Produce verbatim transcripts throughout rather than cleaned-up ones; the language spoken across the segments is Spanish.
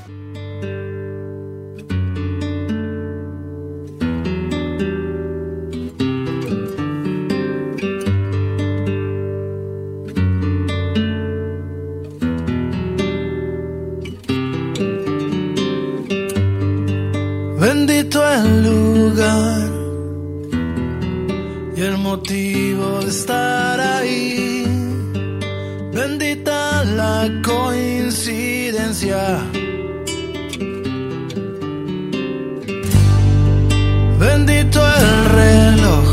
Bendito el lugar y el motivo de estar ahí. Bendita la coincidencia. Bendito el reloj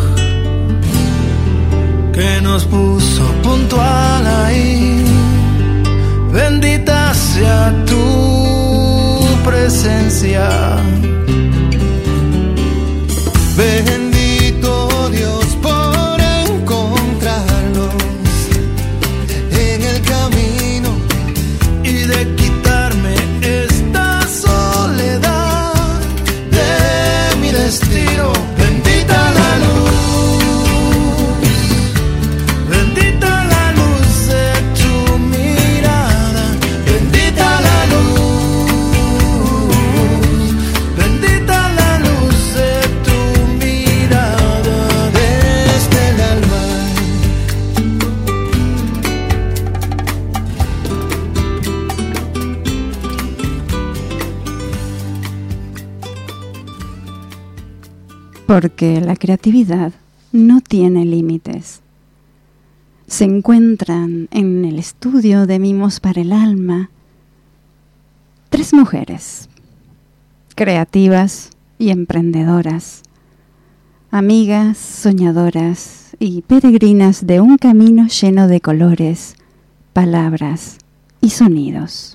que nos puso puntual ahí. Bendita sea tu presencia. Bendito Dios por encontrarnos en el camino y de quitarme esta soledad de mi destino. Bendita la luz, bendita la luz de tu mirada, bendita la luz, bendita la luz de tu mirada desde el alma. Porque la creatividad no tiene límites. Se encuentran en el estudio de Mimos para el Alma tres mujeres, creativas y emprendedoras, amigas, soñadoras y peregrinas de un camino lleno de colores, palabras y sonidos.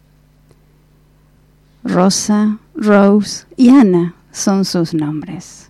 Rosa, Rose y Ana son sus nombres.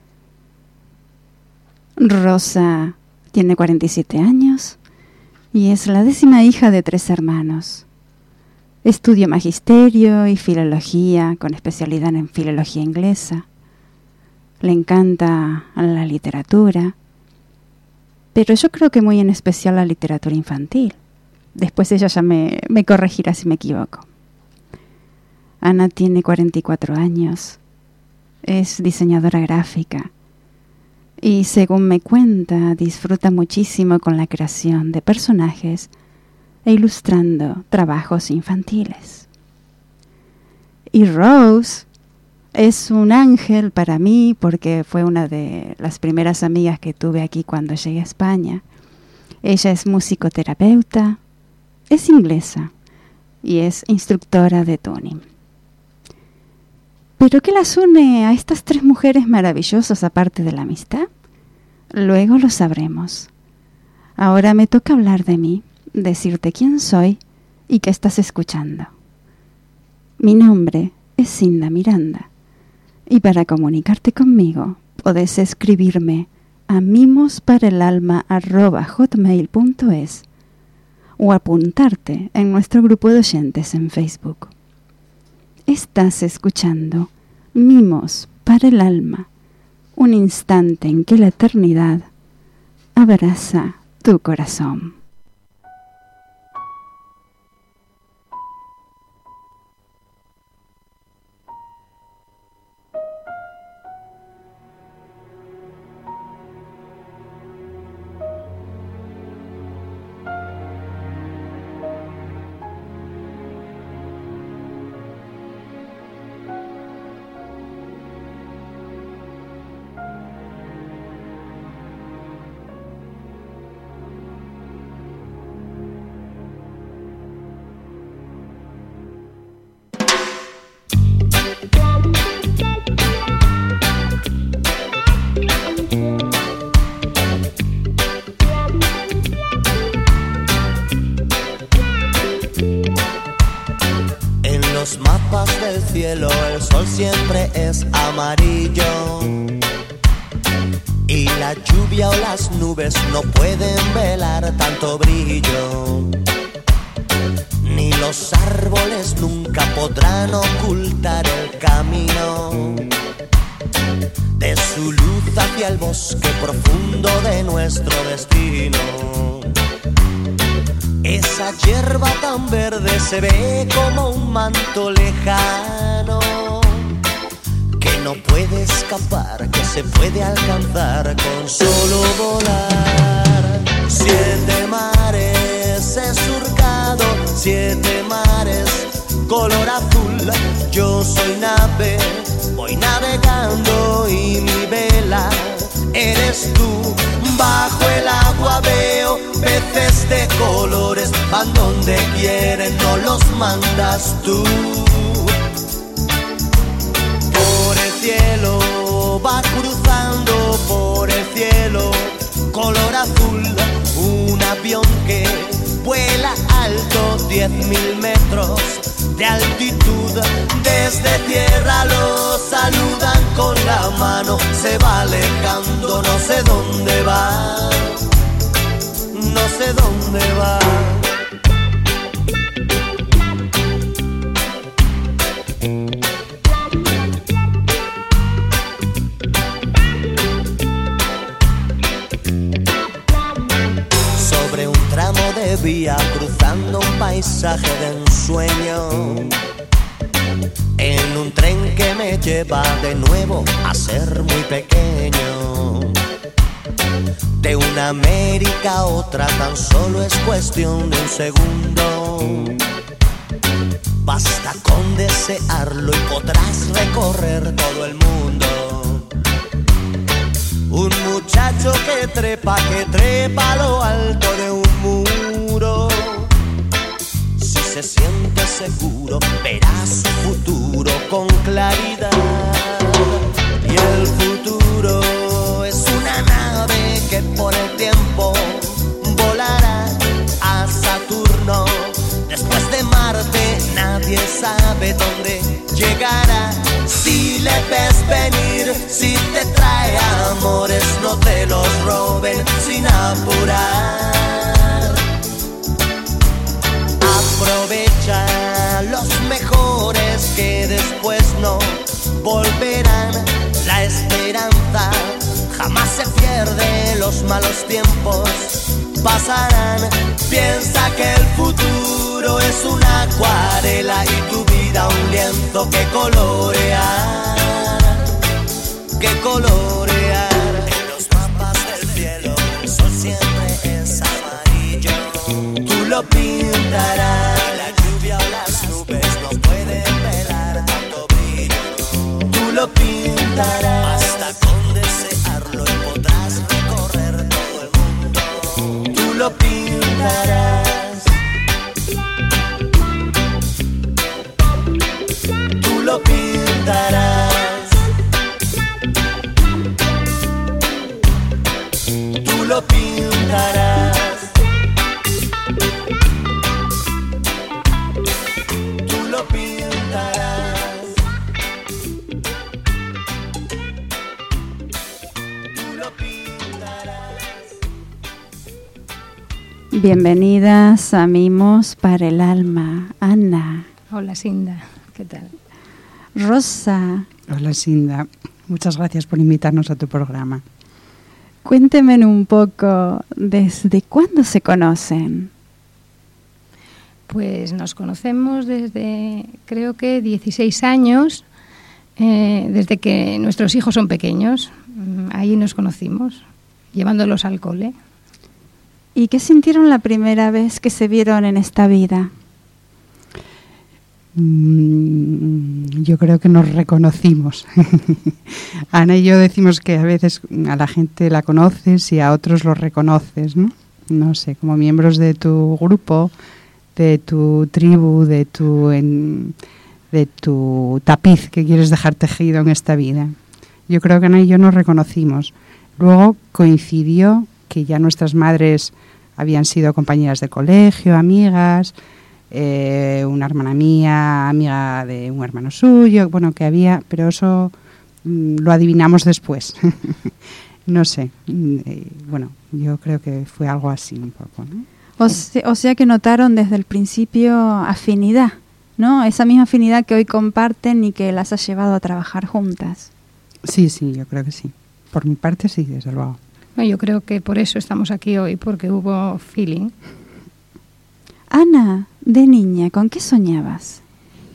Rosa tiene cuarenta y siete años y es la décima hija de tres hermanos. Estudia magisterio y filología con especialidad en filología inglesa. Le encanta la literatura, pero yo creo que muy en especial la literatura infantil. Después ella ya me, me corregirá si me equivoco. Ana tiene cuarenta y cuatro años, es diseñadora gráfica y, según me cuenta, disfruta muchísimo con la creación de personajes e ilustrando trabajos infantiles. Y Rose es un ángel para mí porque fue una de las primeras amigas que tuve aquí cuando llegué a España. Ella es musicoterapeuta, es inglesa y es instructora de tuning. ¿Pero qué las une a estas tres mujeres maravillosas aparte de la amistad? Luego lo sabremos. Ahora me toca hablar de mí, decirte quién soy y qué estás escuchando. Mi nombre es Cinda Miranda y para comunicarte conmigo podés escribirme a mimosparaelalma arroba hotmail punto es o apuntarte en nuestro grupo de oyentes en Facebook. Estás escuchando Mimos para el Alma, un instante en que la eternidad abraza tu corazón. del cielo el sol siempre es amarillo y la lluvia o las nubes no pueden velar tanto brillo, ni los árboles nunca podrán ocultar el camino de su luz hacia el bosque profundo de nuestro destino. Esa hierba tan verde se ve como un manto lejano no puede escapar, que se puede alcanzar con solo volar. Siete mares he surcado, siete mares color azul. Yo soy nave, voy navegando y mi vela eres tú. Bajo el agua veo peces de colores, van donde quieren, no los mandas tú. Por el cielo va cruzando, por el cielo color azul, un avión que vuela alto, diez mil metros de altitud. Desde tierra lo saludan con la mano, se va alejando, no sé dónde va, no sé dónde va. Sobre un tramo de vía, cruzando un paisaje de ensueño, en un tren que me lleva de nuevo a ser muy pequeño. De una América a otra tan solo es cuestión de un segundo. Basta con desearlo y podrás recorrer todo el mundo. Un muchacho que trepa, que trepa a lo alto de un muro. Si se siente seguro, verá su futuro con claridad. Y el futuro es una nave que por el tiempo volará a Saturno. Después de Marte nadie sabe dónde llegará. Si le ves venir, si te trae amores, no te los roben sin apurar. Aprovecha los mejores que después no volverán. La esperanza jamás se pierde, los malos tiempos pasarán. Piensa que el futuro es una acuarela y tu vida un lienzo que colorear, que colorear. En los mapas del cielo el sol siempre es amarillo. Tú lo pintarás, la lluvia o las nubes no pueden velar tanto brillo. Tú lo pintarás, basta con desearlo y podrás recorrer todo el mundo. Tú lo pintarás. Tú lo pintarás. Tú lo pintarás. Tú lo pintarás. Tú lo pintarás. Bienvenidas a Mimos para el Alma. Ana. Hola, Sinda. ¿Qué tal? Rosa. Hola, Sinda. Muchas gracias por invitarnos a tu programa. Cuéntenme un poco, ¿desde cuándo se conocen? Pues nos conocemos desde, creo que dieciséis años, eh, desde que nuestros hijos son pequeños. Ahí nos conocimos, llevándolos al cole. ¿Y qué sintieron la primera vez que se vieron en esta vida? Yo creo que nos reconocimos. Ana y yo decimos que a veces a la gente la conoces y a otros los reconoces, ¿no? No sé, como miembros de tu grupo, de tu tribu, de tu, en, de tu tapiz que quieres dejar tejido en esta vida. Yo creo que Ana y yo nos reconocimos. Luego coincidió que ya nuestras madres habían sido compañeras de colegio, amigas. Eh, una hermana mía, amiga de un hermano suyo, bueno, que había, pero eso mm, lo adivinamos después. No sé, eh, bueno, yo creo que fue algo así un poco, ¿no? O sea, o sea que notaron desde el principio afinidad, ¿no? Esa misma afinidad que hoy comparten y que las ha llevado a trabajar juntas. Sí, sí, yo creo que sí. Por mi parte sí, desde luego. Bueno, yo creo que por eso estamos aquí hoy, porque hubo feeling. Ana, de niña, ¿con qué soñabas?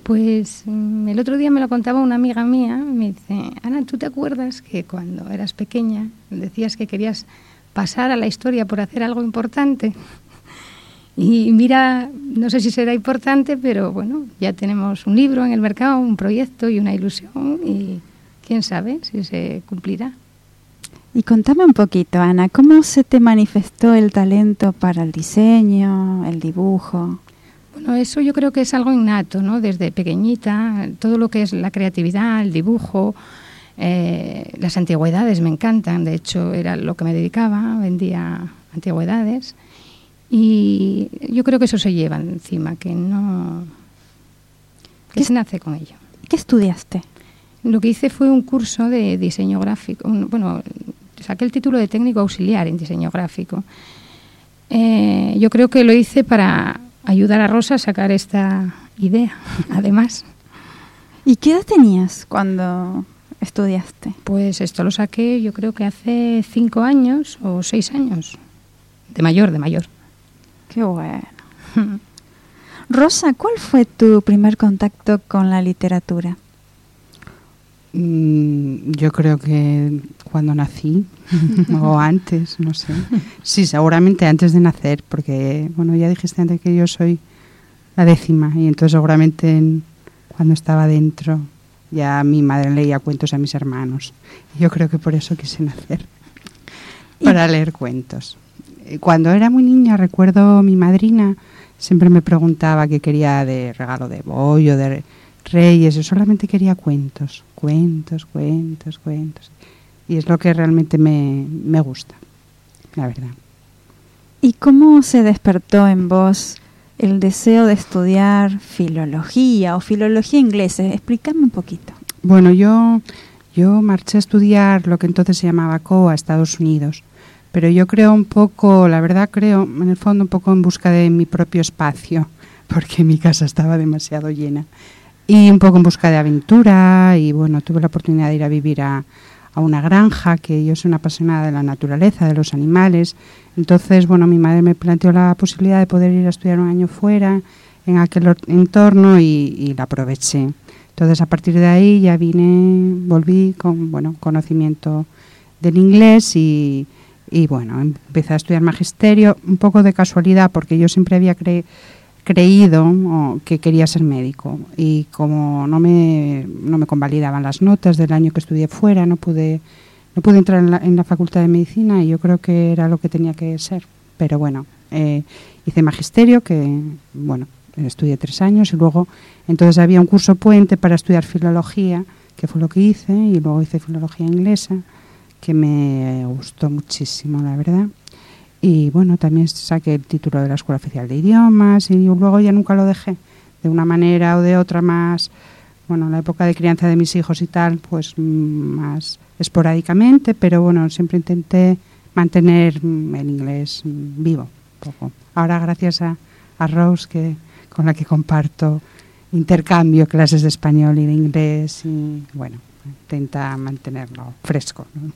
Pues el otro día me lo contaba una amiga mía, me dice, Ana, ¿tú te acuerdas que cuando eras pequeña decías que querías pasar a la historia por hacer algo importante? Y mira, no sé si será importante, pero bueno, ya tenemos un libro en el mercado, un proyecto y una ilusión, y quién sabe si se cumplirá. Y contame un poquito, Ana, ¿cómo se te manifestó el talento para el diseño, el dibujo? Bueno, eso yo creo que es algo innato, ¿no? Desde pequeñita, todo lo que es la creatividad, el dibujo, eh, las antigüedades me encantan. De hecho, era lo que me dedicaba, vendía antigüedades. Y yo creo que eso se lleva encima, que no... que se nace con ello. ¿Qué estudiaste? Lo que hice fue un curso de diseño gráfico. Un, bueno, saqué el título de técnico auxiliar en diseño gráfico. Eh, yo creo que lo hice para ayudar a Rosa a sacar esta idea, además. ¿Y qué edad tenías cuando estudiaste? Pues esto lo saqué yo creo que hace cinco años o seis años. De mayor, de mayor. Qué bueno. Rosa, ¿cuál fue tu primer contacto con la literatura? Mm, yo creo que cuando nací o antes, no sé. Sí, seguramente antes de nacer, porque, bueno, ya dijiste antes que yo soy la décima y entonces seguramente en, cuando estaba dentro ya mi madre leía cuentos a mis hermanos. Yo creo que por eso quise nacer, para leer cuentos. Cuando era muy niña, recuerdo mi madrina siempre me preguntaba qué quería de regalo de bollo, de Reyes. Yo solamente quería cuentos, cuentos, cuentos, cuentos. Y es lo que realmente me, me gusta, la verdad. ¿Y cómo se despertó en vos el deseo de estudiar filología o filología inglesa? Explícame un poquito. Bueno, yo, yo marché a estudiar lo que entonces se llamaba C O A, Estados Unidos. Pero yo creo un poco, la verdad creo, en el fondo un poco en busca de mi propio espacio, porque mi casa estaba demasiado llena. Y un poco en busca de aventura, y bueno, tuve la oportunidad de ir a vivir a, a una granja, que yo soy una apasionada de la naturaleza, de los animales. Entonces, bueno, mi madre me planteó la posibilidad de poder ir a estudiar un año fuera, en aquel entorno, y, y la aproveché. Entonces, a partir de ahí ya vine, volví con, bueno, conocimiento del inglés y... Y bueno, empecé a estudiar magisterio, un poco de casualidad, porque yo siempre había cre- creído oh, que quería ser médico. Y como no me, no me convalidaban las notas del año que estudié fuera, no pude, no pude entrar en la, en la facultad de medicina, y yo creo que era lo que tenía que ser. Pero bueno, eh, hice magisterio, que bueno, estudié tres años, y luego entonces había un curso puente para estudiar filología, que fue lo que hice, y luego hice filología inglesa, que me gustó muchísimo, la verdad. Y bueno, también saqué el título de la Escuela Oficial de Idiomas, y luego ya nunca lo dejé, de una manera o de otra más, bueno, en la época de crianza de mis hijos y tal, pues más esporádicamente, pero bueno, siempre intenté mantener el inglés vivo, un poco. Ahora gracias a, a Rose, que con la que comparto intercambio, clases de español y de inglés, y bueno, intenta mantenerlo fresco, ¿no?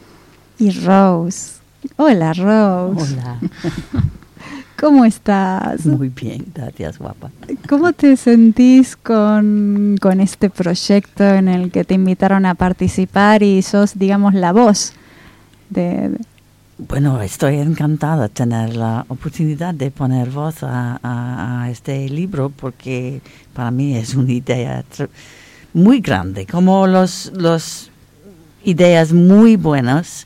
Y Rose. Hola, Rose. Hola. ¿Cómo estás? Muy bien, gracias, guapa. ¿Cómo te sentís con, con este proyecto en el que te invitaron a participar y sos, digamos, la voz de... Bueno, estoy encantada de tener la oportunidad de poner voz a, a, a este libro, porque para mí es una idea tr- muy grande, como los, los ideas muy buenas.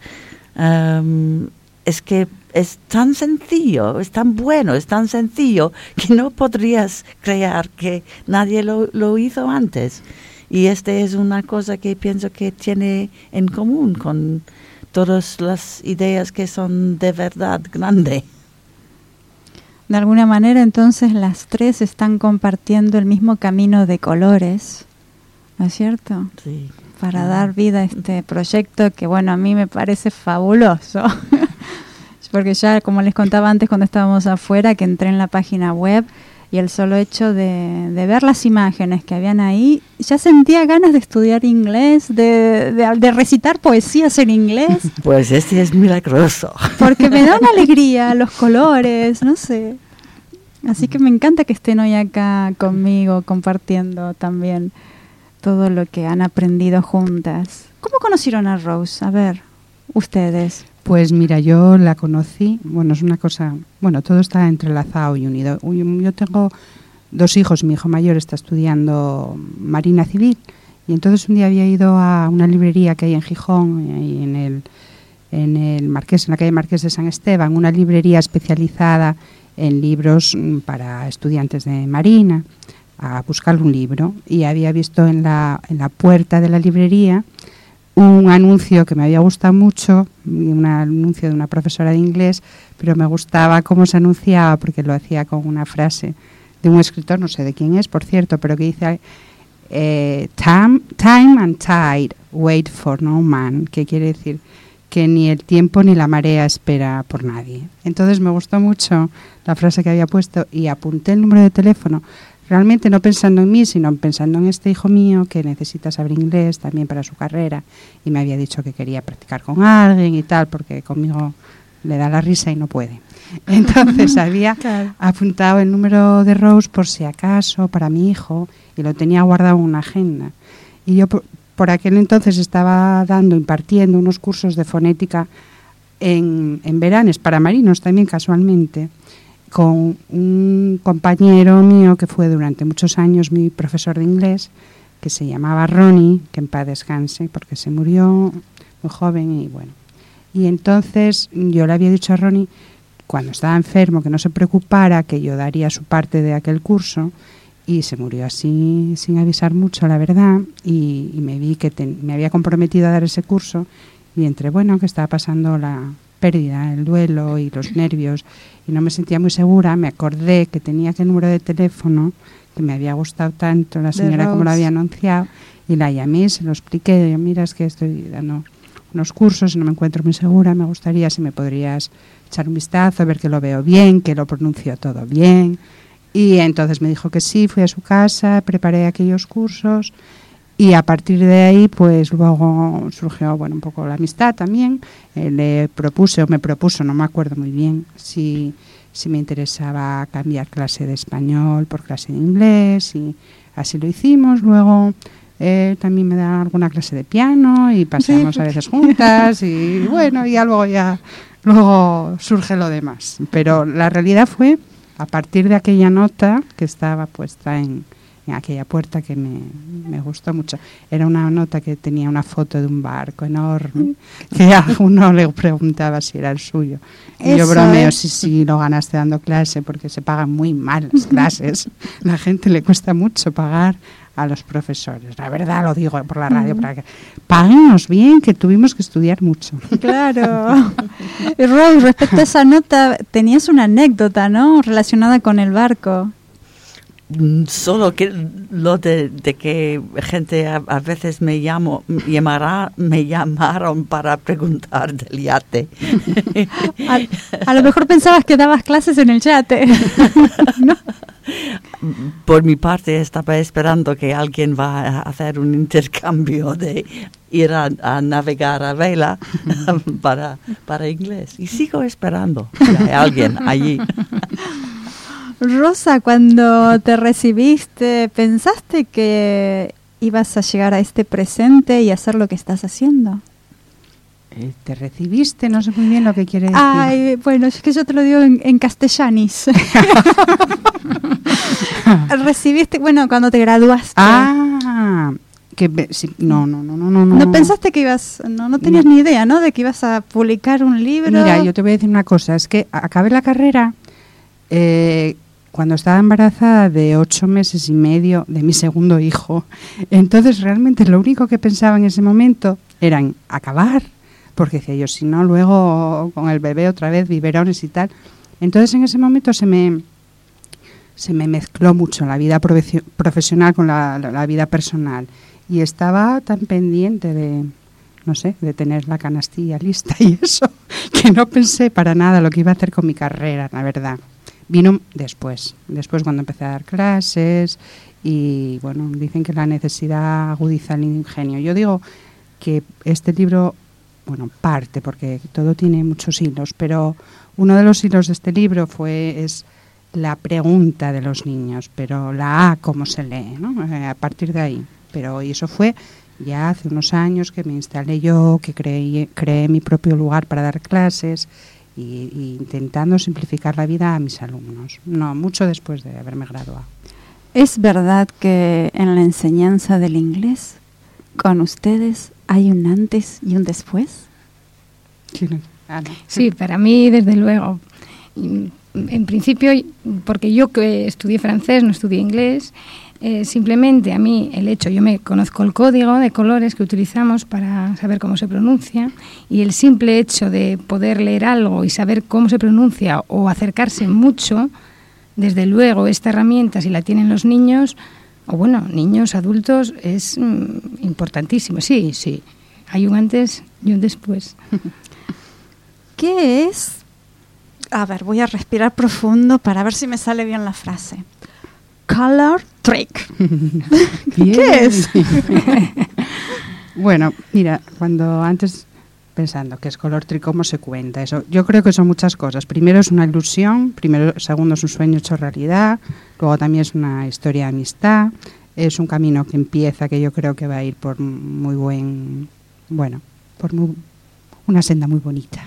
Um, es que es tan sencillo, es tan bueno, es tan sencillo que no podrías creer que nadie lo, lo hizo antes. Y este es una cosa que pienso que tiene en común con todas las ideas que son de verdad grandes. De alguna manera, entonces, las tres están compartiendo el mismo camino de colores, ¿no es cierto? Sí. Para dar vida a este proyecto que, bueno, a mí me parece fabuloso. Porque ya, como les contaba antes cuando estábamos afuera, que entré en la página web y el solo hecho de, de ver las imágenes que habían ahí, ya sentía ganas de estudiar inglés, de, de, de recitar poesías en inglés. Pues este es milagroso. Porque me da una alegría los colores, no sé. Así que me encanta que estén hoy acá conmigo compartiendo también todo lo que han aprendido juntas. ¿Cómo conocieron a Rose? A ver, ustedes. Pues mira, yo la conocí, bueno, es una cosa, bueno, todo está entrelazado y unido. Yo tengo dos hijos, mi hijo mayor está estudiando Marina Civil y entonces un día había ido a una librería que hay en Gijón, ahí en el, en el Marqués, en la calle Marqués de San Esteban, una librería especializada en libros para estudiantes de Marina, a buscar un libro, y había visto en la, en la puerta de la librería un anuncio que me había gustado mucho, un anuncio de una profesora de inglés, pero me gustaba cómo se anunciaba porque lo hacía con una frase de un escritor, no sé de quién es, por cierto, pero que dice eh, time, time and tide wait for no man, que quiere decir que ni el tiempo ni la marea espera por nadie. Entonces me gustó mucho la frase que había puesto y apunté el número de teléfono, realmente no pensando en mí, sino pensando en este hijo mío que necesita saber inglés también para su carrera, y me había dicho que quería practicar con alguien y tal, porque conmigo le da la risa y no puede. Entonces había claro. apuntado el número de Rose por si acaso para mi hijo y lo tenía guardado en una agenda. Y yo por, por aquel entonces estaba dando, impartiendo unos cursos de fonética en, en Veranes para marinos también casualmente, con un compañero mío que fue durante muchos años mi profesor de inglés, que se llamaba Ronnie, que en paz descanse, porque se murió muy joven y bueno. Y entonces yo le había dicho a Ronnie, cuando estaba enfermo, que no se preocupara, que yo daría su parte de aquel curso, y se murió así sin avisar mucho, la verdad, y, y me vi que ten, me había comprometido a dar ese curso, y entre, bueno, que estaba pasando la pérdida, el duelo y los nervios, y no me sentía muy segura, me acordé que tenía aquel número de teléfono, que me había gustado tanto la señora como lo había anunciado, y la llamé, se lo expliqué, yo, mira, es que estoy dando unos cursos y no me encuentro muy segura, me gustaría si me podrías echar un vistazo, ver que lo veo bien, que lo pronuncio todo bien. Y entonces me dijo que sí, fui a su casa, preparé aquellos cursos y a partir de ahí pues luego surgió bueno un poco la amistad también. Eh, le propuse o me propuso, no me acuerdo muy bien, si, si me interesaba cambiar clase de español por clase de inglés, y así lo hicimos. Luego eh, también me da alguna clase de piano y pasamos sí. a veces juntas y bueno, ya luego ya luego surge lo demás. Pero la realidad fue a partir de aquella nota que estaba puesta en, en aquella puerta que me, me gustó mucho. Era una nota que tenía una foto de un barco enorme, que a uno le preguntaba si era el suyo. Y Eso yo bromeo, es. sí, sí, lo ganaste dando clase, porque se pagan muy mal las clases. La gente le cuesta mucho pagar a los profesores. La verdad lo digo por la radio, mm. para que páguenos bien, que tuvimos que estudiar mucho. Claro. Y Rose, respecto a esa nota, tenías una anécdota, ¿no?, relacionada con el barco. Solo que lo de, de que gente a, a veces me llamo, llamará, me llamaron para preguntar del yate. A, a lo mejor pensabas que dabas clases en el yate. ¿No? Por mi parte estaba esperando que alguien va a hacer un intercambio de ir a, a navegar a vela para, para inglés. Y sigo esperando que hay alguien allí. Rosa, cuando te recibiste, ¿pensaste que ibas a llegar a este presente y hacer lo que estás haciendo? Eh, ¿Te recibiste? No sé muy bien lo que quiere decir. Ay, bueno, es que yo te lo digo en, en castellanis. Recibiste, bueno, cuando te graduaste. Ah, que sí, no, no, no, no, no. ¿No pensaste que ibas, no, no tenías no. ni idea, ¿no?, de que ibas a publicar un libro? Mira, yo te voy a decir una cosa, es que acabé la carrera eh, cuando estaba embarazada de ocho meses y medio de mi segundo hijo. Entonces realmente lo único que pensaba en ese momento era en acabar, porque decía yo, si no, luego con el bebé otra vez, biberones y tal. Entonces en ese momento se me, se me mezcló mucho la vida profe- profesional con la, la, la vida personal. Y estaba tan pendiente de, no sé, de tener la canastilla lista y eso, que no pensé para nada lo que iba a hacer con mi carrera, la verdad. Vino después, después cuando empecé a dar clases y, bueno, dicen que la necesidad agudiza el ingenio. Yo digo que este libro, bueno, parte, porque todo tiene muchos hilos, pero uno de los hilos de este libro fue es la pregunta de los niños, pero la A, ¿cómo se lee? ¿No? Eh, a partir de ahí. Pero y eso fue ya hace unos años que me instalé yo, que creé, creé mi propio lugar para dar clases y, y intentando simplificar la vida a mis alumnos. No, mucho después de haberme graduado. ¿Es verdad que en la enseñanza del inglés con ustedes hay un antes y un después? Sí, no. Ah, no. Sí, para mí, desde luego. En principio, porque yo que estudié francés, no estudié inglés, eh, simplemente a mí el hecho, yo me conozco el código de colores que utilizamos para saber cómo se pronuncia, y el simple hecho de poder leer algo y saber cómo se pronuncia o acercarse mucho, desde luego esta herramienta, si la tienen los niños, o bueno, niños, adultos, es mm, importantísimo. Sí, sí, hay un antes y un después. ¿Qué es? A ver, voy a respirar profundo para ver si me sale bien la frase. Color trick. ¿Qué es? Bueno, mira, cuando antes pensando que es color trick, ¿cómo se cuenta eso? Yo creo que son muchas cosas. Primero es una ilusión, primero, segundo es un sueño hecho realidad, luego también es una historia de amistad, es un camino que empieza, que yo creo que va a ir por muy buen, bueno, por muy, una senda muy bonita.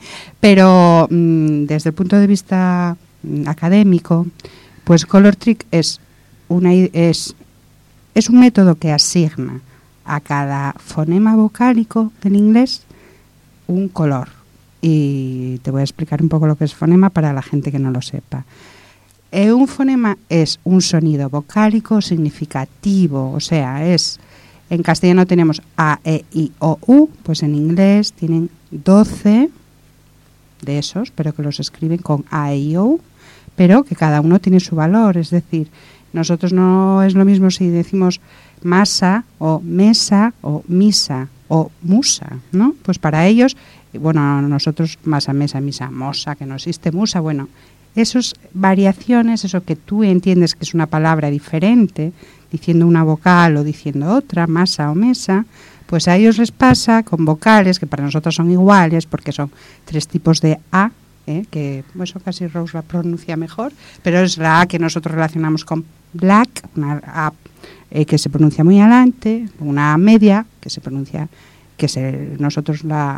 Pero mmm, desde el punto de vista mmm, académico, pues color trick es una es es un método que asigna a cada fonema vocálico del inglés un color. Y te voy a explicar un poco lo que es fonema para la gente que no lo sepa. Eh, un fonema es un sonido vocálico significativo, o sea, es en castellano tenemos A, E, I, O, U, pues en inglés tienen doce de esos, pero que los escriben con A, E, I, O, U, pero que cada uno tiene su valor, es decir, nosotros no es lo mismo si decimos masa o mesa o misa o musa, ¿no? Pues para ellos, bueno, nosotros masa, mesa, misa, mosa, que no existe musa, bueno, esas variaciones, eso que tú entiendes que es una palabra diferente, diciendo una vocal o diciendo otra, masa o mesa, pues a ellos les pasa con vocales que para nosotros son iguales porque son tres tipos de A, ¿eh? Que bueno, eso casi Rose la pronuncia mejor, pero es la A que nosotros relacionamos con black, una A eh, que se pronuncia muy adelante, una A media que se pronuncia, que se, nosotros la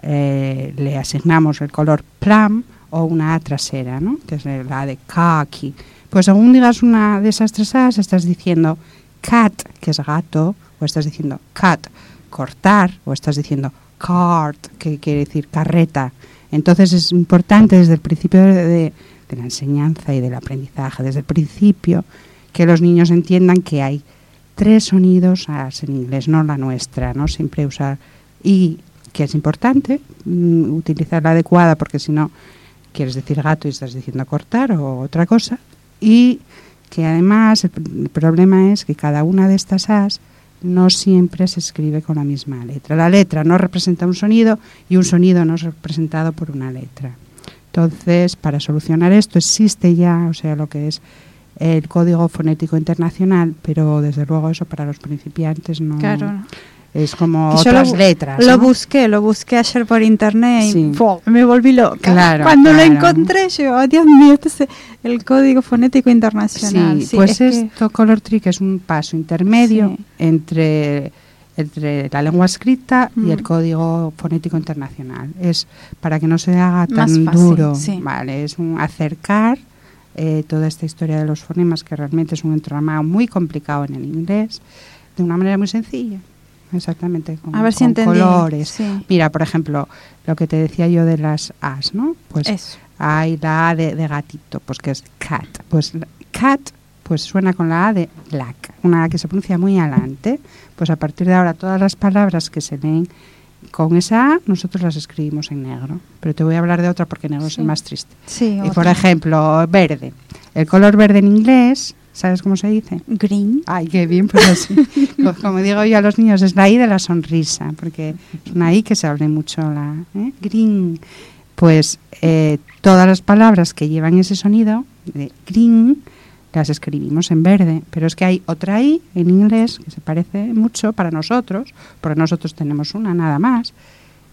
eh, le asignamos el color plum, o una A trasera, ¿no? Que es la de khaki. Pues según digas una de esas tres A's, estás diciendo cat, que es gato, o estás diciendo cut, cortar, o estás diciendo cart, que quiere decir carreta. Entonces es importante desde el principio de, de, de la enseñanza y del aprendizaje, desde el principio, que los niños entiendan que hay tres sonidos A's en inglés, no la nuestra, ¿no? Siempre usar, y que es importante mm, utilizar la adecuada, porque si no quieres decir gato y estás diciendo cortar o otra cosa, y que además el, el problema es que cada una de estas A's no siempre se escribe con la misma letra. La letra no representa un sonido y un sonido no es representado por una letra. Entonces, para solucionar esto existe ya, o sea, lo que es el Código Fonético Internacional, pero desde luego eso para los principiantes no... Claro. Es como yo otras lo, letras. Lo ¿no? busqué, lo busqué ayer por internet y sí. ¡pum! Me volví loca. Claro, Cuando claro. lo encontré, yo, oh, Dios mío, este es el Código Fonético Internacional. Sí, sí, pues es esto, que... color trick, es un paso intermedio sí. entre, entre la lengua escrita mm. y el Código Fonético Internacional. Es para que no se haga tan Más fácil, duro. Sí. Vale, es un acercar eh, toda esta historia de los fonemas, que realmente es un entramado muy complicado en el inglés, de una manera muy sencilla. Exactamente, con, a ver si con entendí. colores. Sí. Mira, por ejemplo, lo que te decía yo de las A's, ¿no? Pues Eso. hay la A de, de gatito, pues que es cat. Pues cat, pues suena con la A de black, una A que se pronuncia muy adelante. Pues a partir de ahora todas las palabras que se leen con esa A, nosotros las escribimos en negro. Pero te voy a hablar de otra porque negro sí. es el más triste. Sí, y por ejemplo, verde. El color verde en inglés, ¿sabes cómo se dice? Green. Ay, qué bien, pues así. Como digo yo a los niños, es la I de la sonrisa, porque es una I que se habla mucho, la ¿eh? green. Pues eh, todas las palabras que llevan ese sonido de green las escribimos en verde, pero es que hay otra I en inglés que se parece mucho para nosotros, porque nosotros tenemos una nada más,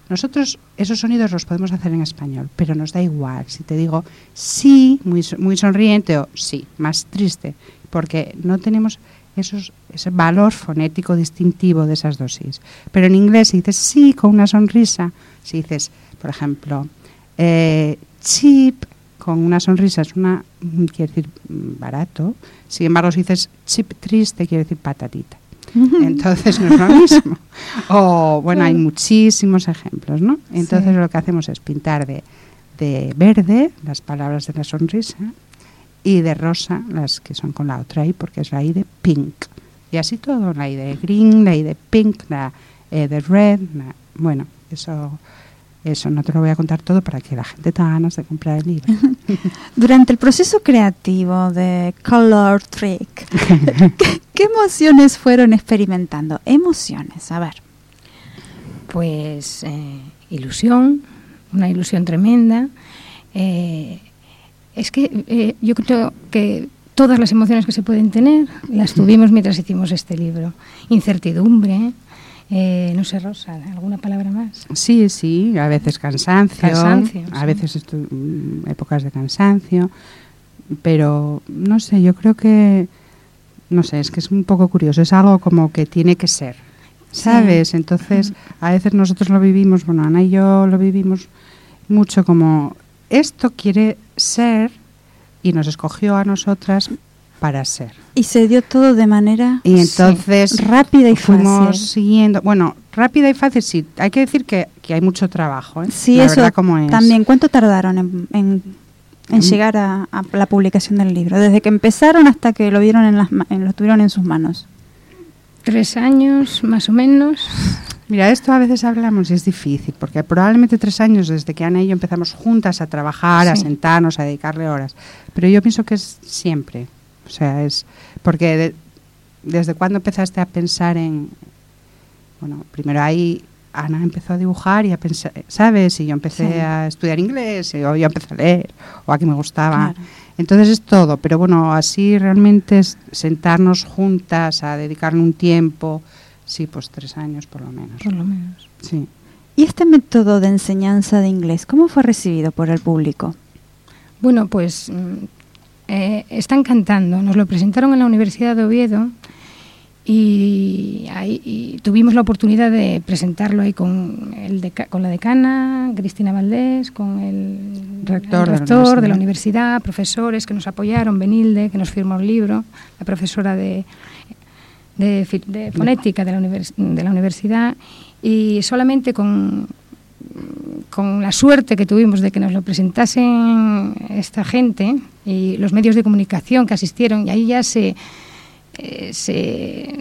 Nosotros esos sonidos los podemos hacer en español, pero nos da igual si te digo sí, muy, muy sonriente, o sí, más triste, porque no tenemos esos, ese valor fonético distintivo de esas dos sís. Pero en inglés si dices sí con una sonrisa, si dices, por ejemplo, eh, cheap con una sonrisa es una, quiere decir barato, sin embargo si dices cheap triste quiere decir patatita. Entonces no es lo mismo. O bueno, hay muchísimos ejemplos, ¿no? Entonces sí. Lo que hacemos es pintar de, de verde las palabras de la sonrisa y de rosa las que son con la otra I, porque es la I de pink. Y así todo, la I de green, la I de pink, la E de red, la, bueno, eso... Eso no te lo voy a contar todo para que la gente tenga ganas de comprar el libro. Durante el proceso creativo de Color Trick, ¿qué, qué emociones fueron experimentando? Emociones, a ver. Pues eh, ilusión, una ilusión tremenda. Eh, es que eh, yo creo que todas las emociones que se pueden tener las tuvimos mientras hicimos este libro. Incertidumbre. Eh, no sé, Rosa, ¿alguna palabra más? Sí, sí, a veces cansancio, cansancio a sí. veces estu- épocas de cansancio, pero no sé, yo creo que, no sé, es que es un poco curioso, es algo como que tiene que ser, ¿sabes? Sí. Entonces, a veces nosotros lo vivimos, bueno, Ana y yo lo vivimos mucho como, esto quiere ser y nos escogió a nosotras para ser. Y se dio todo de manera y entonces sí, rápida y fuimos fácil. Siguiendo, bueno, rápida y fácil sí, hay que decir que, que hay mucho trabajo, ¿eh? Sí, la eso verdad como es. También. ¿Cuánto tardaron en, en, en mm. llegar a, a la publicación del libro? Desde que empezaron hasta que lo vieron en las en, lo tuvieron en sus manos. Tres años, más o menos. Mira, esto a veces hablamos y es difícil, porque probablemente tres años desde que Ana y yo empezamos juntas a trabajar, sí. a sentarnos, a dedicarle horas, pero yo pienso que es siempre. O sea, es porque de, desde cuándo empezaste a pensar en, bueno, primero ahí Ana empezó a dibujar y a pensar, ¿sabes? Y yo empecé sí. a estudiar inglés, y yo, yo empecé a leer, o a que me gustaba. Claro. Entonces es todo, pero bueno, así realmente es sentarnos juntas a dedicarle un tiempo, sí, pues tres años por lo menos. Por lo menos. Sí. ¿Y este método de enseñanza de inglés, cómo fue recibido por el público? Bueno, pues... Eh, está encantando. Nos lo presentaron en la Universidad de Oviedo y, ahí, y tuvimos la oportunidad de presentarlo ahí con, el deca, con la decana, Cristina Valdés, con el rector, el rector de, la de la universidad, profesores que nos apoyaron, Benilde, que nos firmó el libro, la profesora de, de, de fonética de la, univers, de la universidad, y solamente con... con la suerte que tuvimos de que nos lo presentasen esta gente y los medios de comunicación que asistieron, y ahí ya se... Eh, se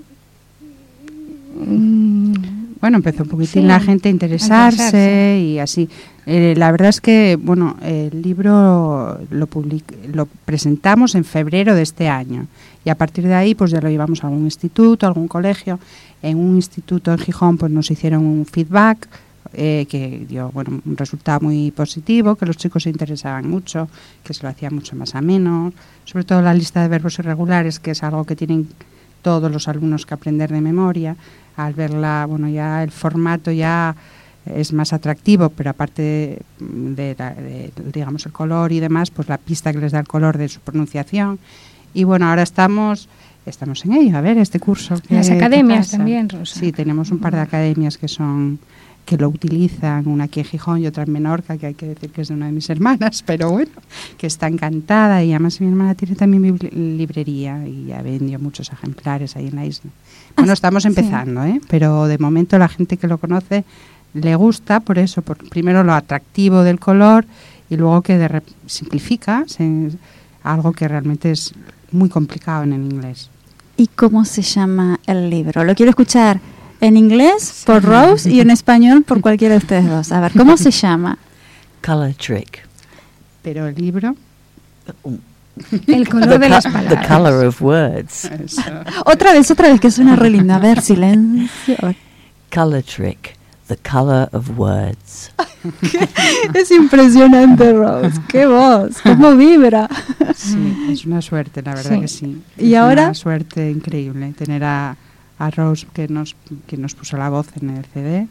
mm, bueno, empezó un poquitín sí, la gente a interesarse, a interesarse. Y así. Eh, la verdad es que, bueno, el libro lo, public- lo presentamos en febrero de este año y a partir de ahí pues ya lo llevamos a algún instituto, a algún colegio. En un instituto en Gijón pues nos hicieron un feedback Eh, que dio bueno, un resultado muy positivo, que los chicos se interesaban mucho, que se lo hacía mucho más ameno, sobre todo la lista de verbos irregulares, que es algo que tienen todos los alumnos que aprender de memoria. Al verla, bueno, ya el formato ya es más atractivo, pero aparte de, de, la, de digamos el color y demás, pues la pista que les da el color de su pronunciación. Y bueno, ahora estamos estamos en ello, a ver este curso. Las academias también, Rosa. Sí, tenemos un par de academias que son que lo utilizan, una aquí en Gijón y otra en Menorca, que hay que decir que es de una de mis hermanas, pero bueno, que está encantada, y además mi hermana tiene también mi librería y ya vendió muchos ejemplares ahí en la isla. Bueno, estamos empezando, sí. ¿eh? Pero de momento la gente que lo conoce le gusta por eso, por primero lo atractivo del color y luego que de rep- simplifica se, algo que realmente es muy complicado en el inglés. ¿Y cómo se llama el libro? Lo quiero escuchar en inglés por Rose y en español por cualquiera de ustedes dos. A ver, ¿cómo se llama? Color Trick. Pero el libro... El color de las palabras. The color of words. Otra vez, otra vez, que suena re linda. A ver, silencio. Color Trick. The color of words. Es impresionante, Rose. ¡Qué voz! ¡Cómo vibra! Sí, es una suerte, la verdad sí. que sí. ¿Y es ahora? Una suerte increíble tener a... a Rose que nos que nos puso la voz en el C D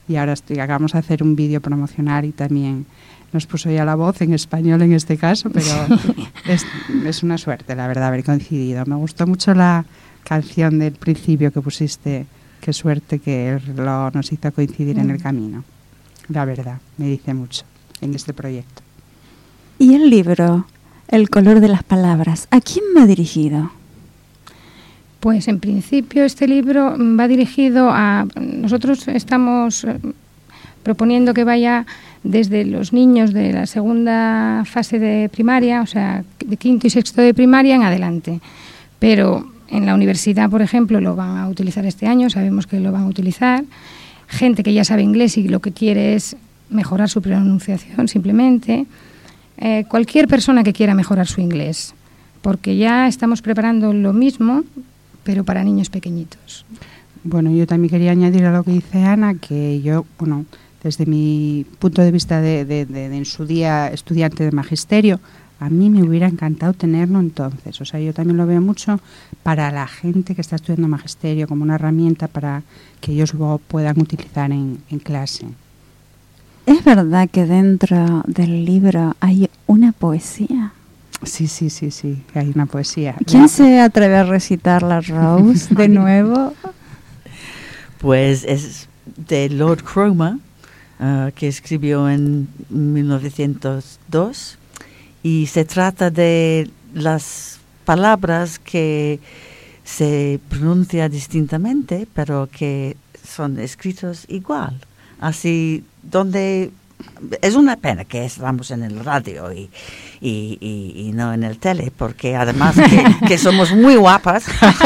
y ahora estoy, acabamos de hacer un vídeo promocional y también nos puso ya la voz en español en este caso, pero es, es una suerte, la verdad, haber coincidido. Me gustó mucho la canción del principio que pusiste, qué suerte que el reloj nos hizo coincidir mm. en el camino. La verdad, me dice mucho en este proyecto. ¿Y el libro, El color de las palabras, a quién va dirigido? Pues en principio este libro va dirigido a... Nosotros estamos proponiendo que vaya desde los niños de la segunda fase de primaria, o sea, de quinto y sexto de primaria en adelante. Pero en la universidad, por ejemplo, lo van a utilizar este año, sabemos que lo van a utilizar. Gente que ya sabe inglés y lo que quiere es mejorar su pronunciación simplemente. Eh, cualquier persona que quiera mejorar su inglés, porque ya estamos preparando lo mismo, pero para niños pequeñitos. Bueno, yo también quería añadir a lo que dice Ana, que yo, bueno, desde mi punto de vista de, de, de, de en su día estudiante de magisterio, a mí me hubiera encantado tenerlo entonces. O sea, yo también lo veo mucho para la gente que está estudiando magisterio como una herramienta para que ellos lo puedan utilizar en, en clase. ¿Es verdad que dentro del libro hay una poesía? Sí, sí, sí, sí, hay una poesía. ¿Quién se atreve a recitarla, Rose, de nuevo? Pues es de Lord Cromer, uh, que escribió en mil novecientos dos, y se trata de las palabras que se pronuncia distintamente, pero que son escritos igual. Así, donde es una pena que estamos en el radio y, y, y, y no en el tele, porque además que, que somos muy guapas,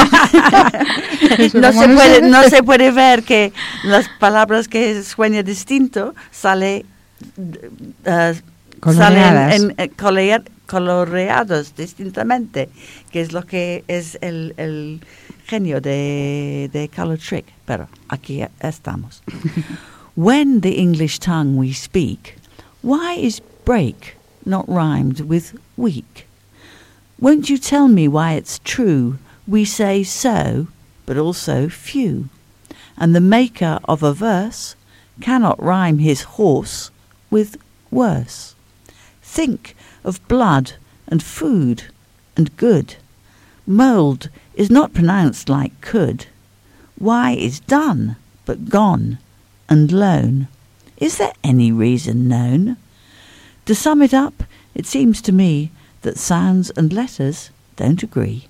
no, se puede, no se puede ver que las palabras que suenan distinto sale, uh, salen en, en, coloreados distintamente, que es lo que es el, el genio de, de Color Trick, pero aquí estamos. When the English tongue we speak, why is break not rhymed with weak? Won't you tell me why it's true we say so, but also few? And the maker of a verse cannot rhyme his horse with worse. Think of blood and food and good. Mould is not pronounced like could. Why is done but gone and lone? Is there any reason known? To sum it up, it seems to me that sounds and letters don't agree.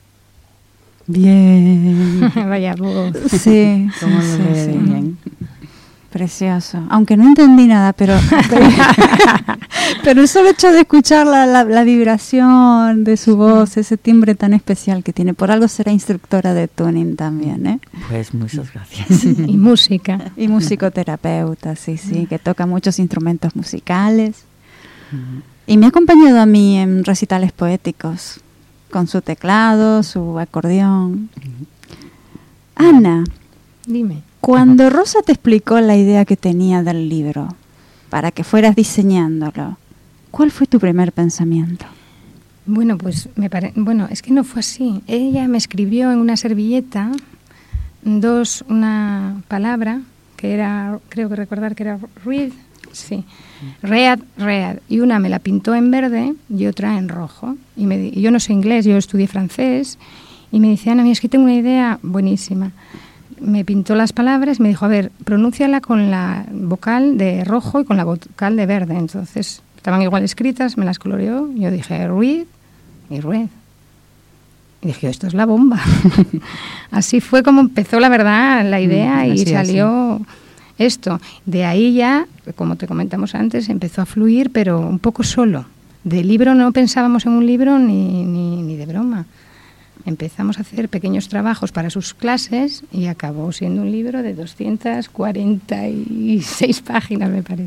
Bien. Vaya voz. Sí, como sí, lo lee sí. bien. Precioso. Aunque no entendí nada, pero pero, pero el solo hecho de escuchar la, la, la vibración de su voz, ese timbre tan especial que tiene, por algo será instructora de tuning también, ¿eh? Pues muchas gracias. Y música. Y musicoterapeuta, sí, sí, que toca muchos instrumentos musicales. Y me ha acompañado a mí en recitales poéticos, con su teclado, su acordeón. Ana, dime. Cuando Rosa te explicó la idea que tenía del libro, para que fueras diseñándolo, ¿cuál fue tu primer pensamiento? Bueno, pues me pare... bueno, es que no fue así. Ella me escribió en una servilleta dos, una palabra que era, creo que recordar que era read, sí, read, read, y una me la pintó en verde y otra en rojo. Y me, y yo no sé inglés, yo estudié francés, y me dice, Ana, mira, es que tengo una idea buenísima. Me pintó las palabras, me dijo, a ver, pronúnciala con la vocal de rojo y con la vocal de verde. Entonces, estaban igual escritas, me las coloreó. Yo dije, read y read. Y dije, esto es la bomba. Así fue como empezó, la verdad, la idea mm, y salió así. Esto. De ahí ya, como te comentamos antes, empezó a fluir, pero un poco solo. De libro no pensábamos en un libro ni, ni, ni de broma. Empezamos a hacer pequeños trabajos para sus clases y acabó siendo un libro de doscientas cuarenta y seis páginas, me parece.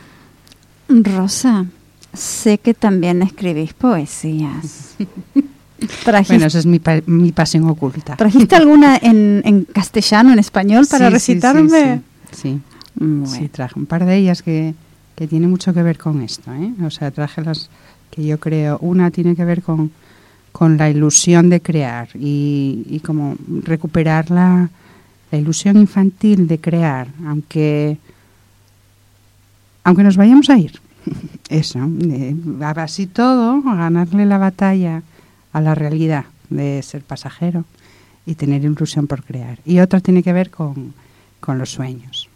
Rosa, sé que también escribís poesías. ¿Trajiste, bueno, eso es mi, pa- mi pasión oculta. ¿Trajiste alguna en, en castellano, en español, para sí, recitarme? Sí, sí, sí. Bueno. Sí, traje un par de ellas que, que tienen mucho que ver con esto, ¿eh? O sea, traje las que yo creo. Una tiene que ver con... con la ilusión de crear y, y como recuperar la, la ilusión infantil de crear, aunque, aunque nos vayamos a ir. Eso, eh, así todo, ganarle la batalla a la realidad de ser pasajero y tener ilusión por crear. Y otra tiene que ver con, con los sueños.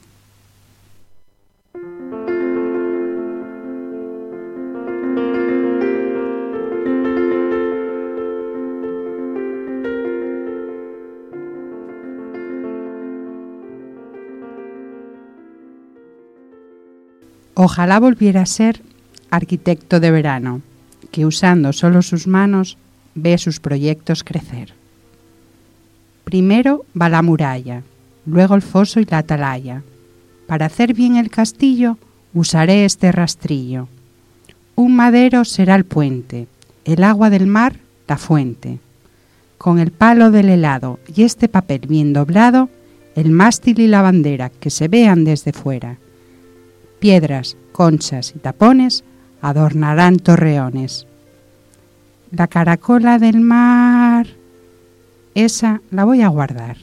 Ojalá volviera a ser arquitecto de verano, que usando solo sus manos ve sus proyectos crecer. Primero va la muralla, luego el foso y la atalaya. Para hacer bien el castillo usaré este rastrillo. Un madero será el puente, el agua del mar la fuente. Con el palo del helado y este papel bien doblado, el mástil y la bandera que se vean desde fuera. Piedras, conchas y tapones adornarán torreones. La caracola del mar, esa la voy a guardar.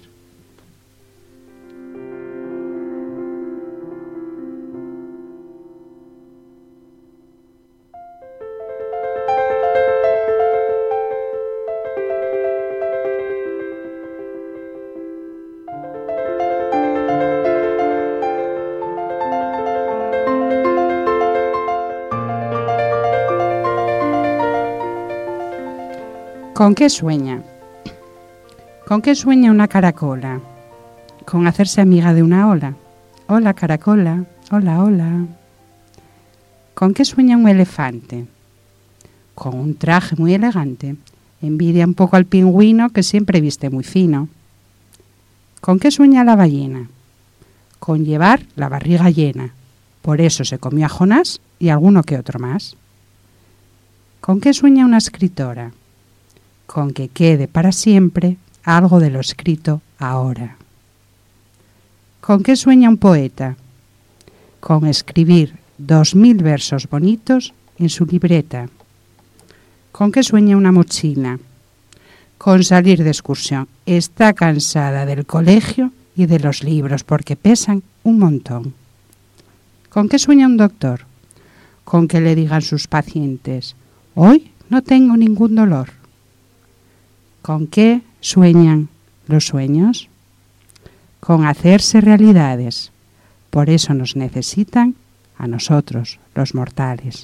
¿Con qué sueña? ¿Con qué sueña una caracola? Con hacerse amiga de una ola. Hola, caracola. Hola, hola. ¿Con qué sueña un elefante? Con un traje muy elegante. Envidia un poco al pingüino que siempre viste muy fino. ¿Con qué sueña la ballena? Con llevar la barriga llena. Por eso se comió a Jonás y alguno que otro más. ¿Con qué sueña una escritora? Con que quede para siempre algo de lo escrito ahora. ¿Con qué sueña un poeta? Con escribir dos mil versos bonitos en su libreta. ¿Con qué sueña una mochila? Con salir de excursión. Está cansada del colegio y de los libros porque pesan un montón. ¿Con qué sueña un doctor? Con que le digan sus pacientes: hoy no tengo ningún dolor. ¿Con qué sueñan los sueños? Con hacerse realidades. Por eso nos necesitan a nosotros, los mortales.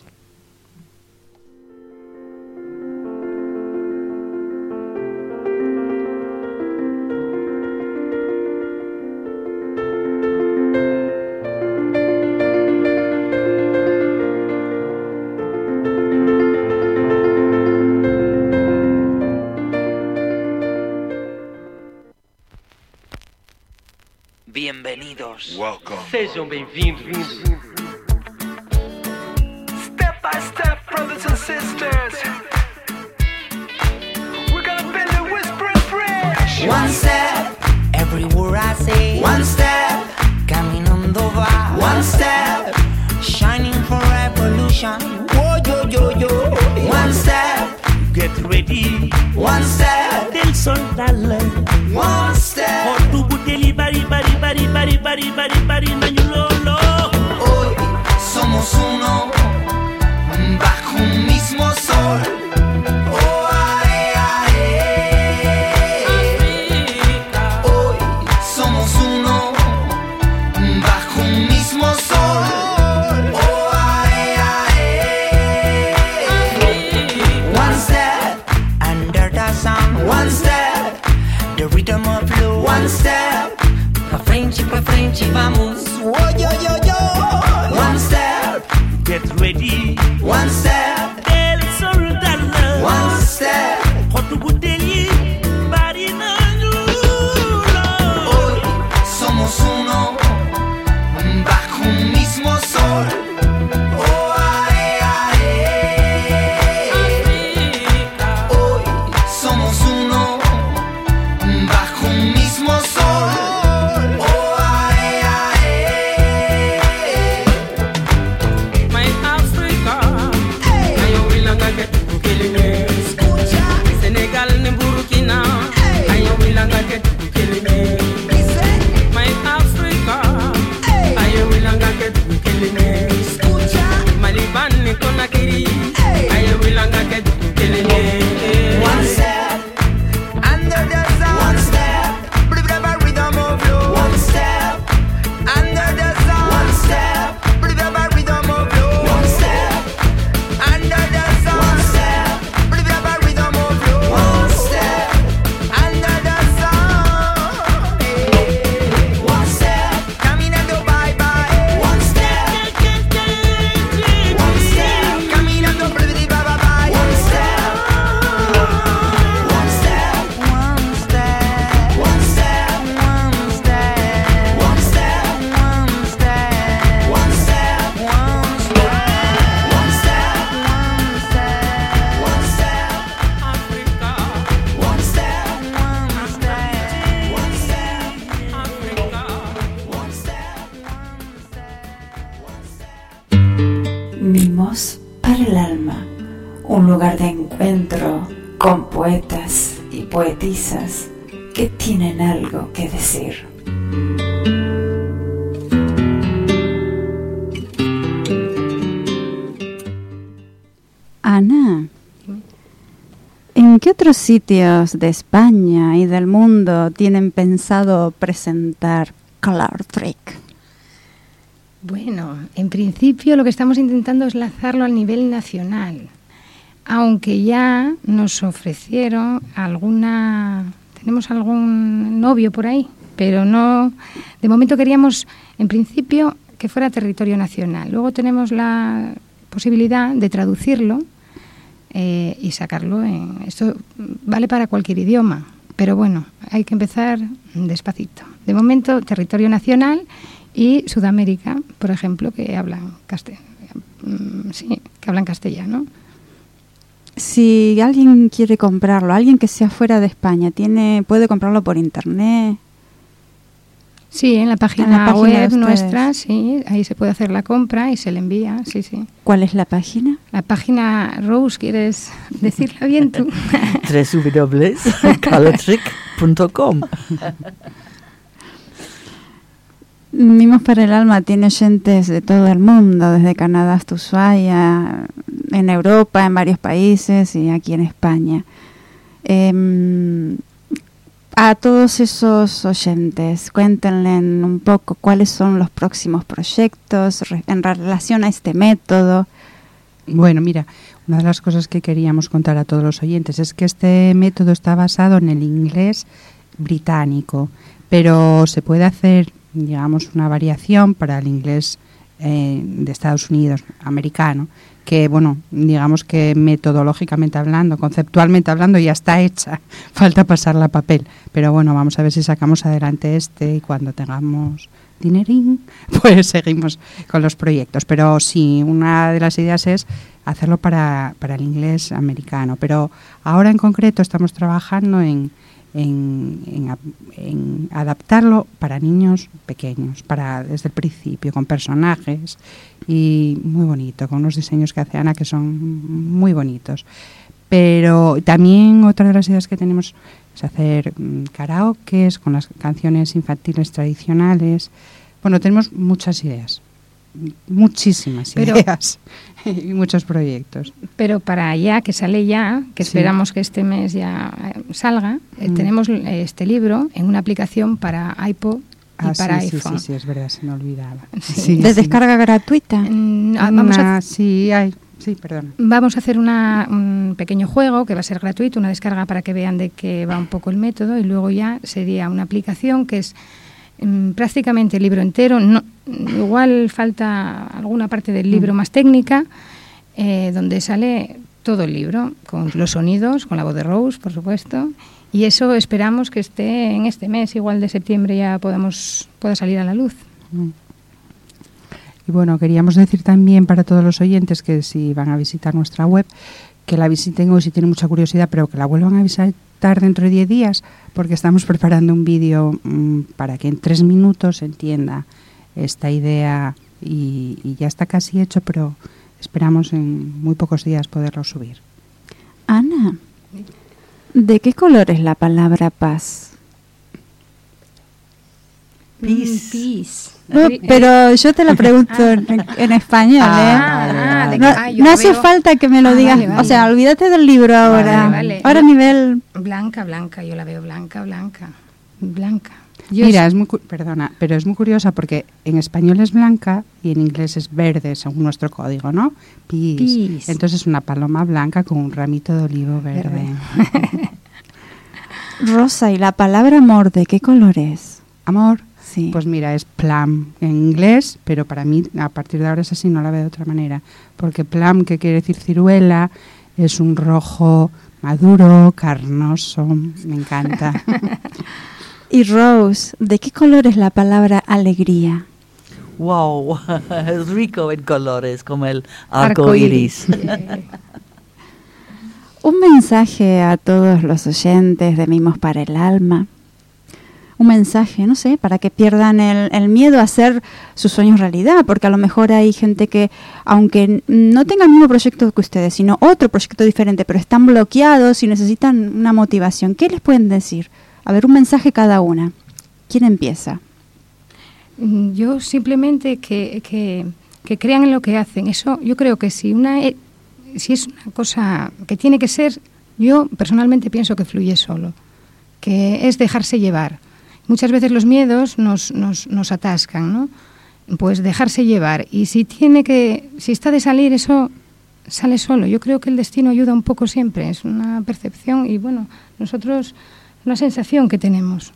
Bienvenidos. Welcome. Sejam bem-vindos. Step by step, brothers and sisters. We're gonna build a whispering bridge. One step, every word I say. One step, caminando va. One step, shining for revolution. Whoa, yo, yo, yo. One step, get ready. One step, Del soldado. one step. Por tu buteli bari bari bari bari bari bari bari mañulolo. Hoy somos uno, bajo un mismo sol. Oh, ae, ae. Hoy somos uno, bajo un mismo sol. Oh, ae, ae. One step under the sun. One step, the rhythm of love. One step, pa' frente, pa' frente, vamos. Oh, yo, yo, yo. One step, Get ready. one step, Del soldado. one step. Por tu buteli bari mañulolo. Hoy somos uno, bajo un mismo sol. Oh, ae, ae. Hoy somos uno, bajo un mismo sol. Oh, ae, ae. Mimos para el alma, un lugar de encuentro con poetas y poetisas que tienen algo que decir. Ana, ¿en qué otros sitios de España y del mundo tienen pensado presentar Color Trick? Bueno, en principio lo que estamos intentando es lanzarlo al nivel nacional, aunque ya nos ofrecieron alguna, tenemos algún novio por ahí, pero no, de momento queríamos en principio que fuera territorio nacional. Luego tenemos la posibilidad de traducirlo eh, y sacarlo en, esto vale para cualquier idioma, pero bueno, hay que empezar despacito. De momento territorio nacional y Sudamérica, por ejemplo, que hablan castellano, sí, que hablan castellano. Si alguien quiere comprarlo, alguien que sea fuera de España, tiene, puede comprarlo por internet. Sí, en la página, en la página web nuestra, sí, ahí se puede hacer la compra y se le envía, sí, sí. ¿Cuál es la página? La página, Rose, ¿quieres decirla bien tú? doble u doble u doble u punto color trick punto com. Mimos para el alma tiene oyentes de todo el mundo, desde Canadá hasta Ushuaia, en Europa, en varios países y aquí en España. Eh, a todos esos oyentes, cuéntenle un poco cuáles son los próximos proyectos re- en relación a este método. Bueno, mira, una de las cosas que queríamos contar a todos los oyentes es que este método está basado en el inglés británico, pero se puede hacer, digamos, una variación para el inglés eh, de Estados Unidos, americano, que, bueno, digamos que metodológicamente hablando, conceptualmente hablando, ya está hecha, falta pasarla a papel. Pero bueno, vamos a ver si sacamos adelante este y cuando tengamos dinerín, pues seguimos con los proyectos. Pero sí, una de las ideas es hacerlo para, para el inglés americano. Pero ahora en concreto estamos trabajando en En, en, en adaptarlo para niños pequeños, para desde el principio, con personajes y muy bonito, con unos diseños que hace Ana que son muy bonitos. Pero también otra de las ideas que tenemos es hacer um, karaokes con las canciones infantiles tradicionales. Bueno, tenemos muchas ideas, muchísimas Pero, ideas y muchos proyectos. Pero para ya, que sale ya, que Sí. esperamos que este mes ya eh, salga, eh, Mm. tenemos eh, este libro en una aplicación para iPod y Ah, para sí, iPhone. sí, sí, sí, es verdad, se me olvidaba. Sí. Sí, ¿De sí. descarga gratuita? Mm, ah, vamos, Una- a, sí, hay, sí, perdón. vamos a hacer una, un pequeño juego que va a ser gratuito, una descarga para que vean de qué va un poco el método, y luego ya sería una aplicación que es mm, prácticamente el libro entero. No, igual falta alguna parte del libro más técnica, eh, donde sale todo el libro, con los sonidos, con la voz de Rose, por supuesto, y eso esperamos que esté en este mes, igual de septiembre ya podamos pueda salir a la luz. Mm. Y bueno, queríamos decir también para todos los oyentes que si van a visitar nuestra web, que la visiten hoy si tienen mucha curiosidad, pero que la vuelvan a visitar dentro de diez días, porque estamos preparando un vídeo mmm, para que en tres minutos se entienda esta idea y, y ya está casi hecho, pero esperamos en muy pocos días poderlo subir. Ana, ¿de qué color es la palabra paz? Peace. Peace. No, pero yo te la pregunto en, en español, Ah, ¿eh? vale, ah, de No, que- ah, yo no la hace veo- falta que me lo Ah, digas. vale, vale. O sea, olvídate del libro ahora. Vale, vale. Ahora a nivel... Blanca, blanca, yo la veo blanca, blanca, blanca. Yo Mira, sé- es muy, cu- perdona, pero es muy curiosa porque en español es blanca y en inglés es verde, según nuestro código, ¿no? Peace. Peace. Entonces es una paloma blanca con un ramito de olivo verde. Rosa, ¿y la palabra amor de qué color es? Amor, Sí. pues mira, es plum en inglés, pero para mí a partir de ahora es así, no la veo de otra manera. Porque plum, que quiere decir ciruela, es un rojo maduro, carnoso, me encanta. Y Rose, ¿de qué color es la palabra alegría? Wow, es rico en colores como el arco Arco iris. iris. Un mensaje a todos los oyentes de Mimos para el Alma. un mensaje, no sé, para que pierdan el, el miedo a hacer sus sueños realidad, porque a lo mejor hay gente que, aunque no tenga el mismo proyecto que ustedes, sino otro proyecto diferente, pero están bloqueados y necesitan una motivación. ¿Qué les pueden decir? A ver, un mensaje cada una. ¿Quién empieza? Yo simplemente que, que, que crean en lo que hacen. Eso, yo creo que si una si es una cosa que tiene que ser, yo personalmente pienso que fluye solo, que es dejarse llevar. Muchas veces los miedos nos, nos, nos atascan, ¿no? Pues dejarse llevar. Y si tiene que, si está de salir, eso sale solo. Yo creo que el destino ayuda un poco siempre. Es una percepción y, bueno, nosotros, una sensación que tenemos.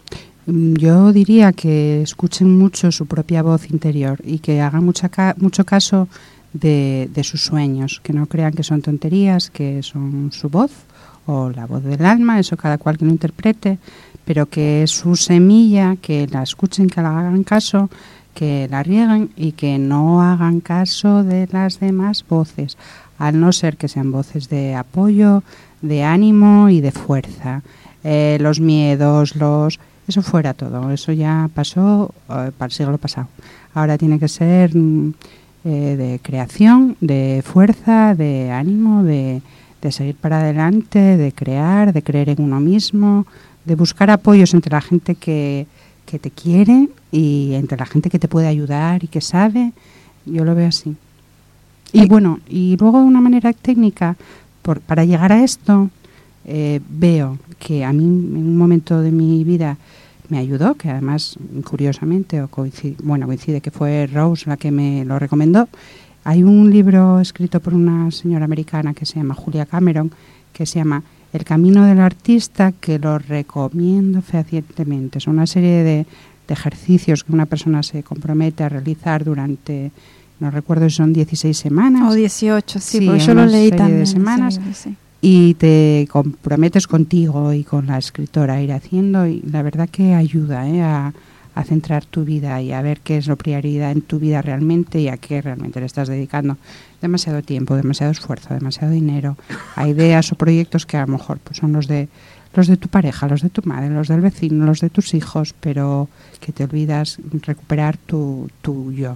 Yo diría que escuchen mucho su propia voz interior y que hagan mucha ca- mucho caso de, de sus sueños, que no crean que son tonterías, que son su voz o la voz del alma, eso cada cual que lo interprete, pero que es su semilla, que la escuchen, que la hagan caso, que la rieguen y que no hagan caso de las demás voces, al no ser que sean voces de apoyo, de ánimo y de fuerza. Eh, los miedos, los... Eso fuera todo, eso ya pasó eh, para el siglo pasado. Ahora tiene que ser mm, eh, de creación, de fuerza, de ánimo, de, de seguir para adelante, de crear, de creer en uno mismo, de buscar apoyos entre la gente que, que te quiere y entre la gente que te puede ayudar y que sabe. Yo lo veo así. Y bueno, y luego de una manera técnica, por, para llegar a esto, eh, veo que a mí en un momento de mi vida me ayudó, que además curiosamente o coincide, bueno, coincide que fue Rose la que me lo recomendó. Hay un libro escrito por una señora americana que se llama Julia Cameron, que se llama El camino del artista, que lo recomiendo fehacientemente. Es una serie de, de ejercicios que una persona se compromete a realizar durante, no recuerdo si son dieciséis semanas o dieciocho, sí, sí, porque yo lo leí también. De semanas, sí, sí. Y te comprometes contigo y con la escritora a ir haciendo, y la verdad que ayuda ¿eh? a, a centrar tu vida y a ver qué es lo prioridad en tu vida realmente y a qué realmente le estás dedicando demasiado tiempo, demasiado esfuerzo, demasiado dinero a ideas o proyectos que a lo mejor pues son los de los de tu pareja, los de tu madre, los del vecino, los de tus hijos, pero que te olvidas recuperar tu, tu yo.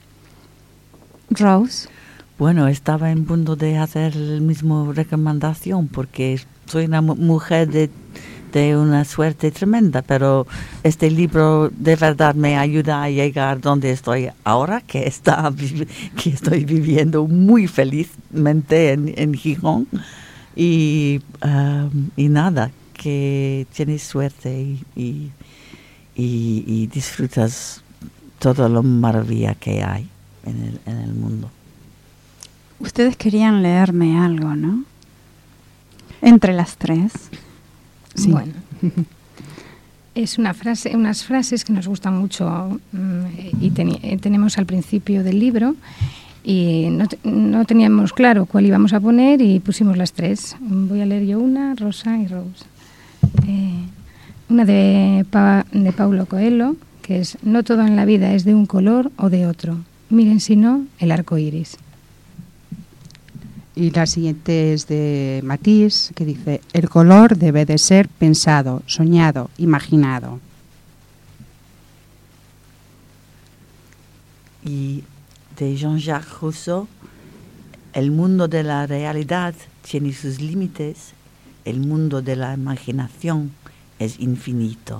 Rose. Bueno, estaba en punto de hacer el mismo recomendación porque soy una mu- mujer de, de una suerte tremenda, pero este libro de verdad me ayuda a llegar donde estoy ahora, que está que estoy viviendo muy felizmente en, en Gijón y, um, y nada, que tienes suerte y, y, y, y disfrutas toda la maravilla que hay en el, en el mundo. Ustedes querían leerme algo, ¿no? Entre las tres. Sí. Bueno, es una frase, unas frases que nos gustan mucho mmm, y teni- eh, tenemos al principio del libro y no, te- no teníamos claro cuál íbamos a poner y pusimos las tres. Voy a leer yo una, Rosa y Rose. Eh, una de, pa- de Paulo Coelho, que es: no todo en la vida es de un color o de otro. Miren si no el arco iris. Y la siguiente es de Matisse, que dice: el color debe de ser pensado, soñado, imaginado. Y de Jean-Jacques Rousseau: el mundo de la realidad tiene sus límites, el mundo de la imaginación es infinito.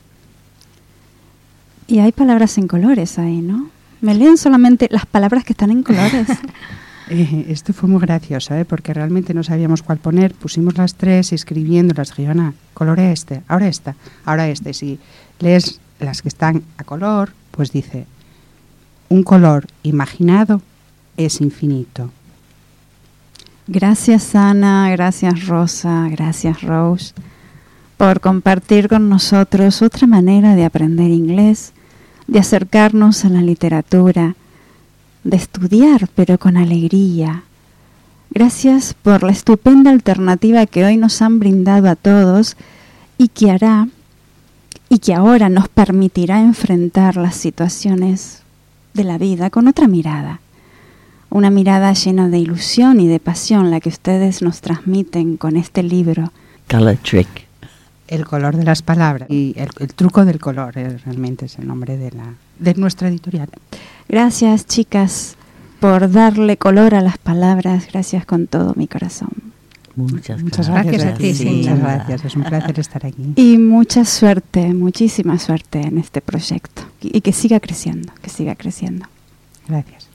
Y hay palabras en colores ahí, ¿no? Me leen solamente las palabras que están en colores. Eh, esto fue muy gracioso, ¿eh? Porque realmente no sabíamos cuál poner. Pusimos las tres y escribiéndolas, dije, Ana, colore este, ahora esta, ahora este. Si lees las que están a color, pues dice: un color imaginado es infinito. Gracias, Ana, gracias, Rosa, gracias, Rose, por compartir con nosotros otra manera de aprender inglés, de acercarnos a la literatura, de estudiar, pero con alegría. Gracias por la estupenda alternativa que hoy nos han brindado a todos y que hará y que ahora nos permitirá enfrentar las situaciones de la vida con otra mirada. Una mirada llena de ilusión y de pasión, la que ustedes nos transmiten con este libro. Color Trick. El color de las palabras y el, el truco del color es, realmente es el nombre de, la, de nuestra editorial. Gracias, chicas, por darle color a las palabras. Gracias con todo mi corazón. Muchas, Muchas gracias. gracias, a ti, sí, muchas gracias. Es un placer estar aquí. Y mucha suerte, muchísima suerte en este proyecto. Y, y que siga creciendo, que siga creciendo. Gracias.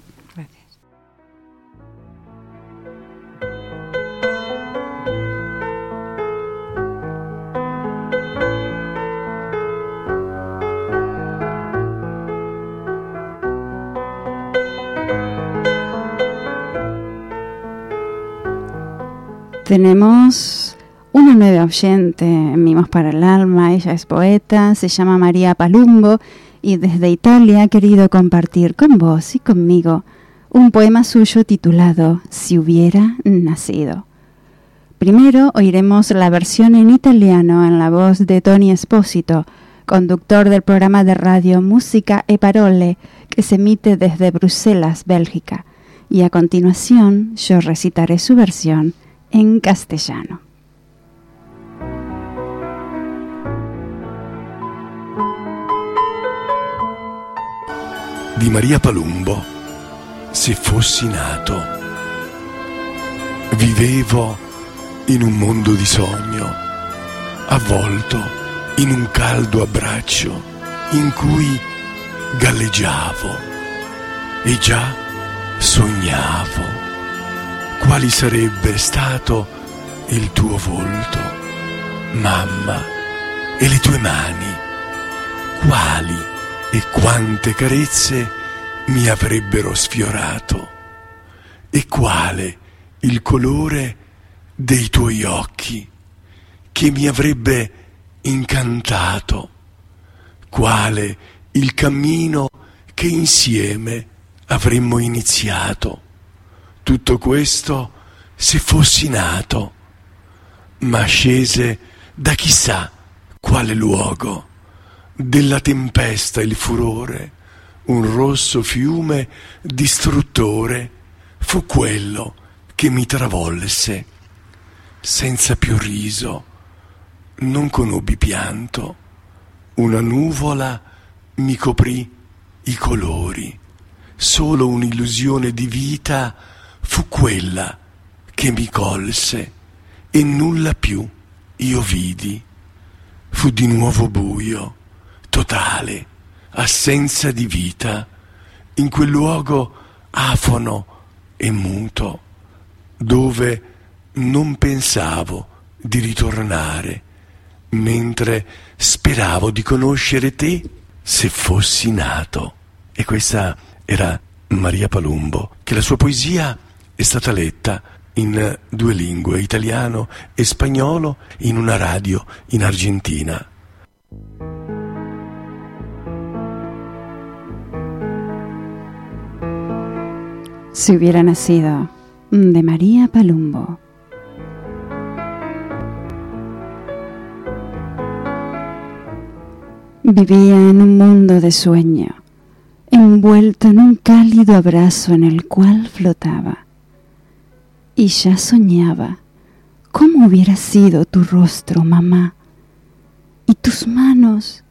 Tenemos una nueva oyente en Mimos para el Alma. Ella es poeta, se llama María Palumbo y desde Italia ha querido compartir con vos y conmigo un poema suyo titulado Si hubiera nacido. Primero oiremos la versión en italiano en la voz de Tony Espósito, conductor del programa de radio Música e Parole que se emite desde Bruselas, Bélgica. Y a continuación yo recitaré su versión en castellano. Di Maria Palumbo, se fossi nato. Vivevo in un mondo di sogno, avvolto in un caldo abbraccio in cui galleggiavo e già sognavo quali sarebbe stato il tuo volto, mamma, e le tue mani, quali e quante carezze mi avrebbero sfiorato, e quale il colore dei tuoi occhi che mi avrebbe incantato, quale il cammino che insieme avremmo iniziato. Tutto questo se fossi nato, ma scese da chissà quale luogo, della tempesta il furore, un rosso fiume distruttore, fu quello che mi travolse, senza più riso, non conobbi pianto, una nuvola mi coprì i colori, solo un'illusione di vita fu quella che mi colse e nulla più io vidi. Fu di nuovo buio, totale, assenza di vita, in quel luogo afono e muto, dove non pensavo di ritornare, mentre speravo di conoscere te se fossi nato. E questa era Maria Palumbo, che la sua poesia è stata letta in due lingue, italiano e spagnolo, in una radio in Argentina. Si hubiera nacido, de María Palumbo. Vivía en un mundo de sueño, envuelto en un cálido abrazo en el cual flotaba. Y ya soñaba cómo hubiera sido tu rostro, mamá, y tus manos.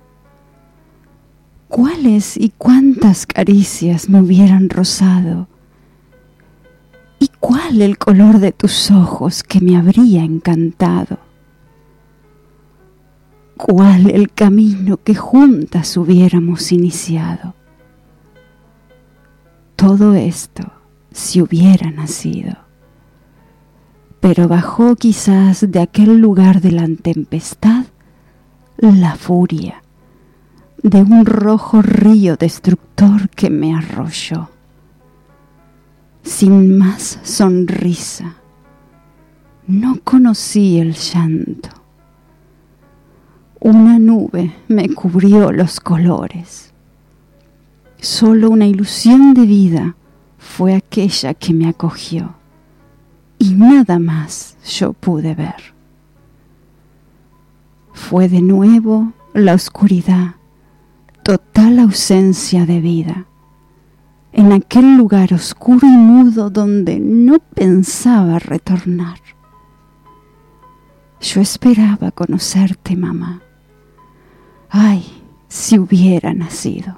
Cuáles y cuántas caricias me hubieran rozado, y cuál el color de tus ojos que me habría encantado. Cuál el camino que juntas hubiéramos iniciado. Todo esto si hubiera nacido. Pero bajó quizás de aquel lugar de la tempestad la furia de un rojo río destructor que me arrolló. Sin más sonrisa, no conocí el llanto. Una nube me cubrió los colores. Solo una ilusión de vida fue aquella que me acogió, y nada más yo pude ver. Fue de nuevo la oscuridad, total ausencia de vida, en aquel lugar oscuro y mudo donde no pensaba retornar. Yo esperaba conocerte, mamá. Ay, si hubiera nacido.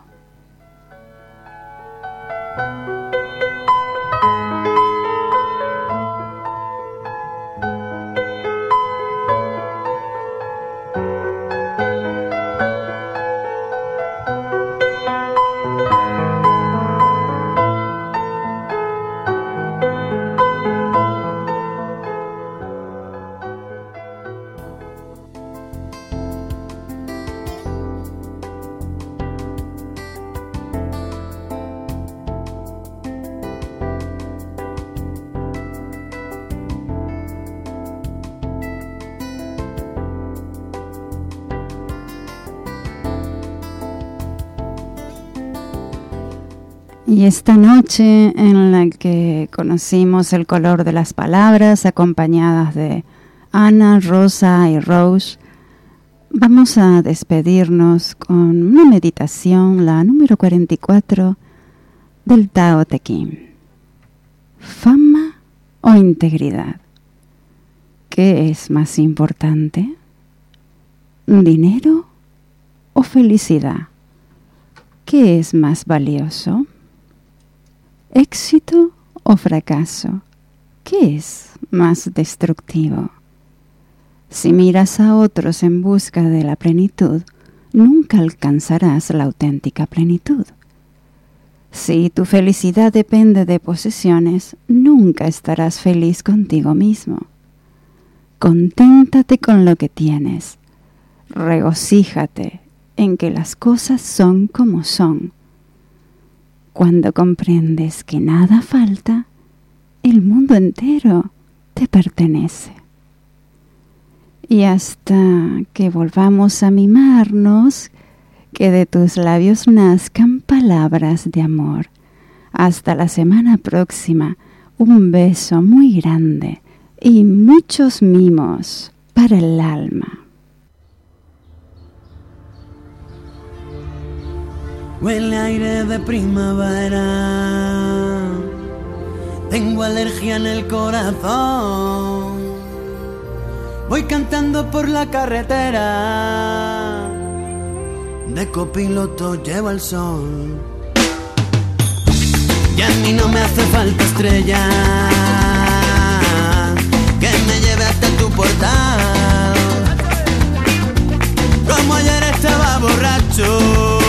Y esta noche en la que conocimos el color de las palabras, acompañadas de Ana, Rosa y Rose, vamos a despedirnos con una meditación, la número cuarenta y cuatro del Tao Te Ching. ¿Fama o integridad? ¿Qué es más importante? ¿Dinero o felicidad? ¿Qué es más valioso? ¿Éxito o fracaso? ¿Qué es más destructivo? Si miras a otros en busca de la plenitud, nunca alcanzarás la auténtica plenitud. Si tu felicidad depende de posesiones, nunca estarás feliz contigo mismo. Conténtate con lo que tienes. Regocíjate en que las cosas son como son. Cuando comprendes que nada falta, el mundo entero te pertenece. Y hasta que volvamos a mimarnos, que de tus labios nazcan palabras de amor. Hasta la semana próxima, un beso muy grande y muchos mimos para el alma. Huele aire de primavera, tengo alergia en el corazón. Voy cantando por la carretera, de copiloto llevo el sol. Y a mí no me hace falta estrella que me lleve hasta tu portal. Como ayer estaba borracho,